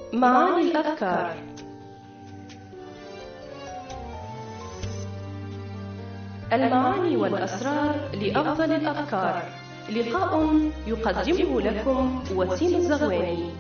معاني الأفكار. المعاني والأسرار لأفضل الأفكار. لقاء يقدمه لكم وسيم الزغواني.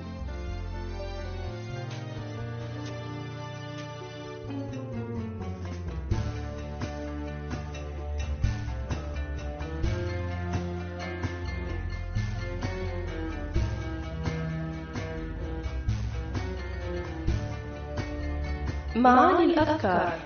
معاني الأفكار.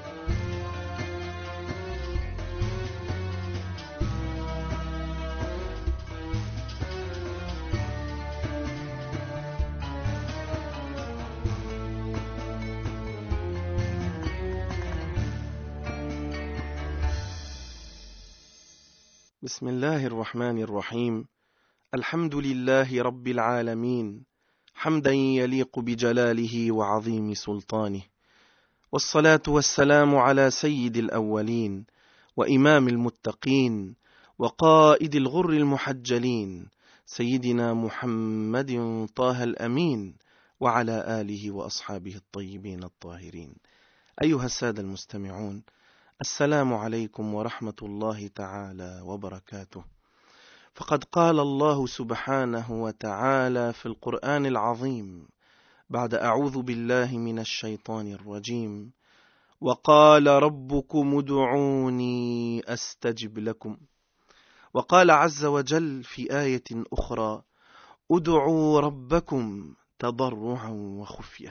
بسم الله الرحمن الرحيم. الحمد لله رب العالمين، حمدا يليق بجلاله وعظيم سلطانه، والصلاة والسلام على سيد الأولين وإمام المتقين وقائد الغر المحجلين، سيدنا محمد طه الأمين، وعلى آله وأصحابه الطيبين الطاهرين. أيها السادة المستمعون، السلام عليكم ورحمة الله تعالى وبركاته. فقد قال الله سبحانه وتعالى في القرآن العظيم بعد أعوذ بالله من الشيطان الرجيم: وقال ربكم ادعوني أستجب لكم. وقال عز وجل في آية أخرى: ادعوا ربكم تضرعا وخفية.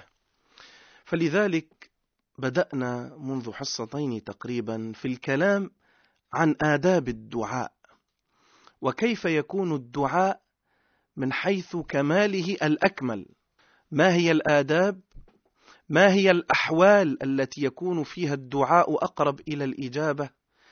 فلذلك بدأنا منذ حصتين تقريبا في الكلام عن آداب الدعاء، وكيف يكون الدعاء من حيث كماله الأكمل. ما هي الآداب؟ ما هي الأحوال التي يكون فيها الدعاء أقرب إلى الإجابة؟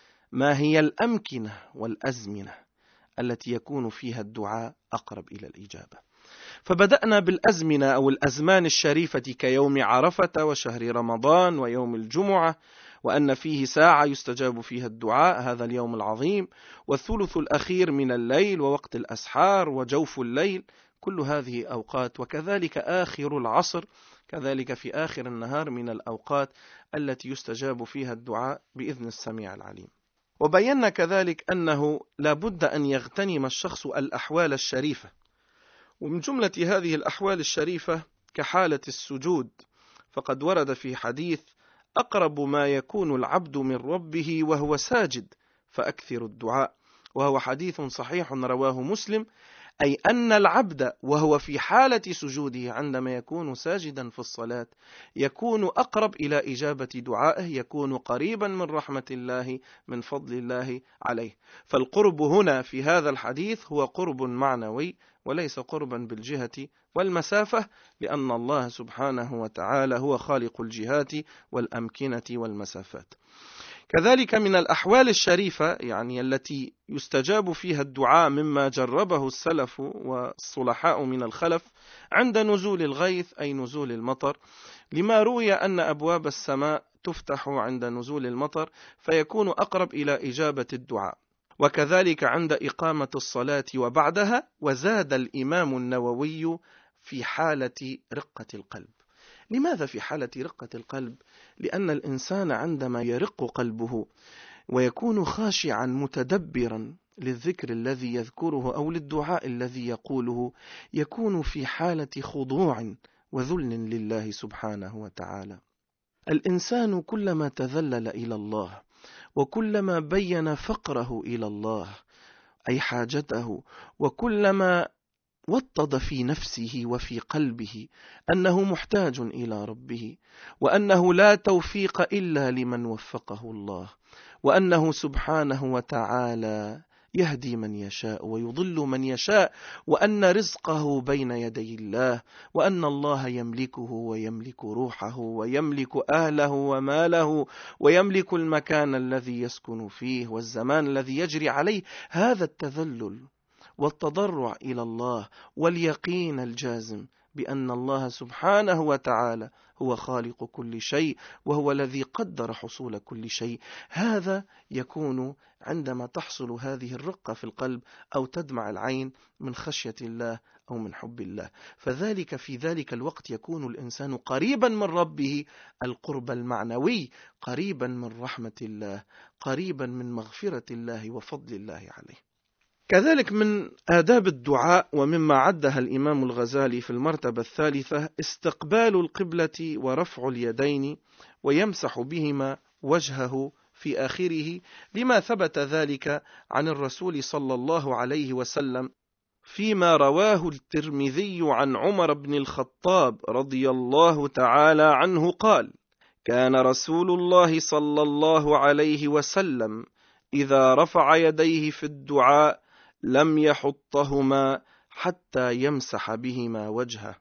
ما هي الأمكنة والأزمنة التي يكون فيها الدعاء أقرب إلى الإجابة؟ فبدأنا بالأزمنة أو الأزمان الشريفة كيوم عرفة وشهر رمضان ويوم الجمعة، وأن فيه ساعة يستجاب فيها الدعاء، هذا اليوم العظيم، والثلث الأخير من الليل ووقت الأسحار وجوف الليل، كل هذه أوقات، وكذلك آخر العصر، كذلك في آخر النهار من الأوقات التي يستجاب فيها الدعاء بإذن السميع العليم. وبينا كذلك أنه لا بد أن يغتنم الشخص الأحوال الشريفة، ومن جملة هذه الأحوال الشريفة كحالة السجود، فقد ورد في حديث: أقرب ما يكون العبد من ربه وهو ساجد فأكثر الدعاء، وهو حديث صحيح رواه مسلم، أي أن العبد وهو في حالة سجوده عندما يكون ساجدا في الصلاة يكون أقرب إلى إجابة دعائه، يكون قريبا من رحمة الله، من فضل الله عليه. فالقرب هنا في هذا الحديث هو قرب معنوي وليس قربا بالجهة والمسافة، لأن الله سبحانه وتعالى هو خالق الجهات والأمكنة والمسافات. كذلك من الأحوال الشريفة يعني التي يستجاب فيها الدعاء مما جربه السلف والصلحاء من الخلف عند نزول الغيث أي نزول المطر، لما روي أن أبواب السماء تفتح عند نزول المطر فيكون أقرب إلى إجابة الدعاء، وكذلك عند إقامة الصلاة وبعدها. وزاد الإمام النووي في حالة رقة القلب. لماذا في حالة رقة القلب؟ لأن الإنسان عندما يرق قلبه ويكون خاشعا متدبرا للذكر الذي يذكره أو للدعاء الذي يقوله، يكون في حالة خضوع وذل لله سبحانه وتعالى. الإنسان كلما تذلل إلى الله وكلما بين فقره إلى الله أي حاجته، وكلما وطد في نفسه وفي قلبه أنه محتاج إلى ربه، وأنه لا توفيق إلا لمن وفقه الله، وأنه سبحانه وتعالى يهدي من يشاء ويضل من يشاء، وأن رزقه بين يدي الله، وأن الله يملكه ويملك روحه ويملك أهله وماله ويملك المكان الذي يسكن فيه والزمان الذي يجري عليه. هذا التذلل والتضرع إلى الله واليقين الجازم بأن الله سبحانه وتعالى هو خالق كل شيء وهو الذي قدر حصول كل شيء، هذا يكون عندما تحصل هذه الرقة في القلب أو تدمع العين من خشية الله أو من حب الله، فذلك في ذلك الوقت يكون الإنسان قريبا من ربه القرب المعنوي، قريبا من رحمة الله، قريبا من مغفرة الله وفضل الله عليه. كذلك من آداب الدعاء ومما عدها الإمام الغزالي في المرتبة الثالثة استقبال القبلة ورفع اليدين ويمسح بهما وجهه في آخره، لما ثبت ذلك عن الرسول صلى الله عليه وسلم فيما رواه الترمذي عن عمر بن الخطاب رضي الله تعالى عنه قال: كان رسول الله صلى الله عليه وسلم إذا رفع يديه في الدعاء لم يحطهما حتى يمسح بهما وجهه.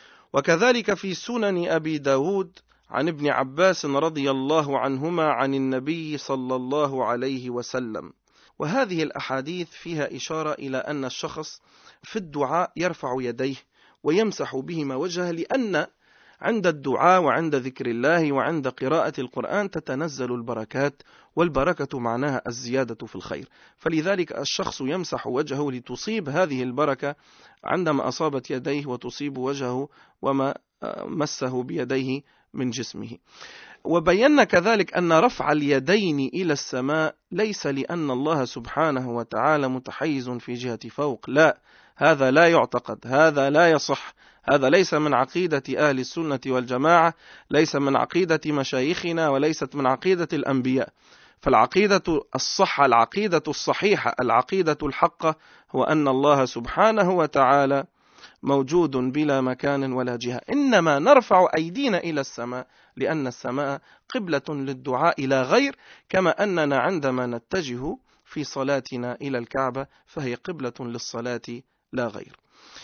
وكذلك في سنن أبي داود عن ابن عباس رضي الله عنهما عن النبي صلى الله عليه وسلم. وهذه الأحاديث فيها إشارة إلى أن الشخص في الدعاء يرفع يديه ويمسح بهما وجهه، لأن عند الدعاء وعند ذكر الله وعند قراءة القرآن تتنزل البركات، والبركة معناها الزيادة في الخير، فلذلك الشخص يمسح وجهه لتصيب هذه البركة عندما أصابت يديه وتصيب وجهه وما مسه بيديه من جسمه. وبينا كذلك أن رفع اليدين إلى السماء ليس لأن الله سبحانه وتعالى متحيز في جهة فوق، لا، هذا لا يعتقد، هذا لا يصح، هذا ليس من عقيدة أهل السنة والجماعة، ليس من عقيدة مشايخنا، وليست من عقيدة الأنبياء. فالعقيدة الصحة، العقيدة الصحيحة، العقيدة الحقة هو أن الله سبحانه وتعالى موجود بلا مكان ولا جهة، إنما نرفع أيدينا إلى السماء لأن السماء قبلة للدعاء إلى غير، كما أننا عندما نتجه في صلاتنا إلى الكعبة فهي قبلة للصلاة لا غير.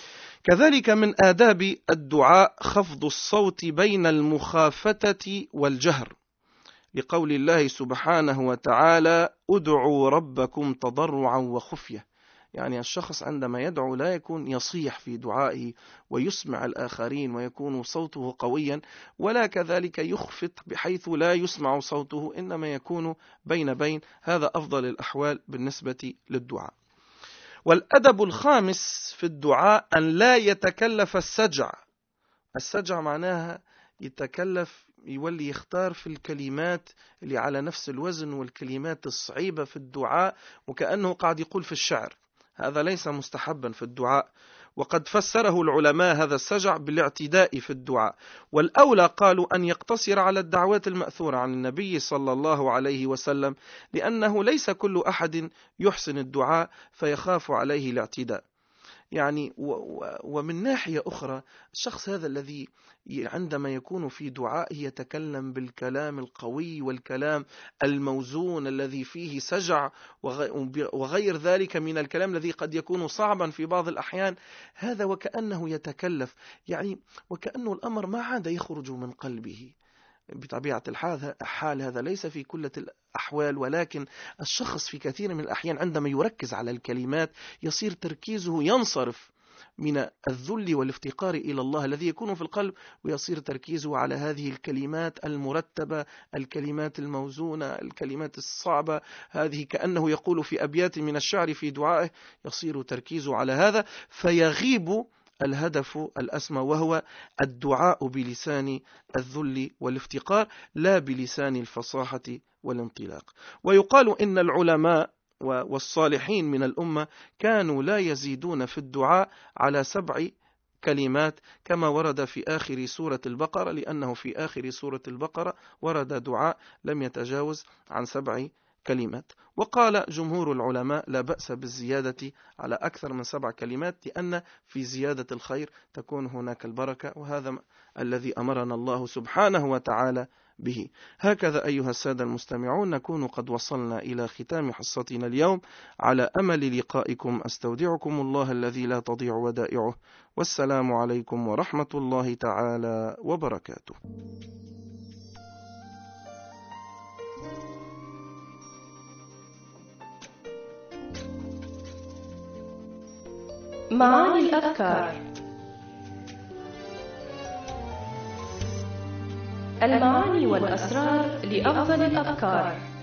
كذلك من آداب الدعاء خفض الصوت بين المخافتة والجهر، لقول الله سبحانه وتعالى: ادعوا ربكم تضرعا وخفية. يعني الشخص عندما يدعو لا يكون يصيح في دعائه ويسمع الآخرين ويكون صوته قويا، ولا كذلك يخفت بحيث لا يسمع صوته، إنما يكون بين. هذا أفضل الأحوال بالنسبة للدعاء. والأدب الخامس في الدعاء أن لا يتكلف السجع. السجع معناها يتكلف، يولي يختار في الكلمات اللي على نفس الوزن والكلمات الصعيبة في الدعاء، وكأنه قاعد يقول في الشعر. هذا ليس مستحبا في الدعاء، وقد فسره العلماء هذا السجع بالاعتداء في الدعاء. والأولى قالوا أن يقتصر على الدعوات المأثورة عن النبي صلى الله عليه وسلم، لأنه ليس كل أحد يحسن الدعاء فيخاف عليه الاعتداء. يعني ومن ناحية أخرى الشخص هذا الذي عندما يكون في دعائه يتكلم بالكلام القوي والكلام الموزون الذي فيه سجع وغير ذلك من الكلام الذي قد يكون صعبا في بعض الأحيان، هذا وكأنه يتكلف، يعني وكأنه الأمر ما عاد يخرج من قلبه. بطبيعة الحال هذا ليس في كل الأحوال، ولكن الشخص في كثير من الأحيان عندما يركز على الكلمات يصير تركيزه ينصرف من الذل والافتقار إلى الله الذي يكون في القلب، ويصير تركيزه على هذه الكلمات المرتبة، الكلمات الموزونة، الكلمات الصعبة، هذه كأنه يقول في أبيات من الشعر في دعائه، يصير تركيزه على هذا فيغيب الهدف الأسمى، وهو الدعاء بلسان الذل والافتقار لا بلسان الفصاحة والانطلاق. ويقال إن العلماء والصالحين من الأمة كانوا لا يزيدون في الدعاء على 7 كلمات كما ورد في آخر سورة البقرة، لأنه في آخر سورة البقرة ورد دعاء لم يتجاوز عن 7 كلمات. وقال جمهور العلماء لا بأس بالزيادة على أكثر من 7 كلمات، لأن في زيادة الخير تكون هناك البركة، وهذا الذي أمرنا الله سبحانه وتعالى به. هكذا أيها السادة المستمعون نكون قد وصلنا إلى ختام حصتنا اليوم، على أمل لقائكم أستودعكم الله الذي لا تضيع ودائعه، والسلام عليكم ورحمة الله تعالى وبركاته. معاني الأذكار. المعاني والأسرار لأفضل الأذكار.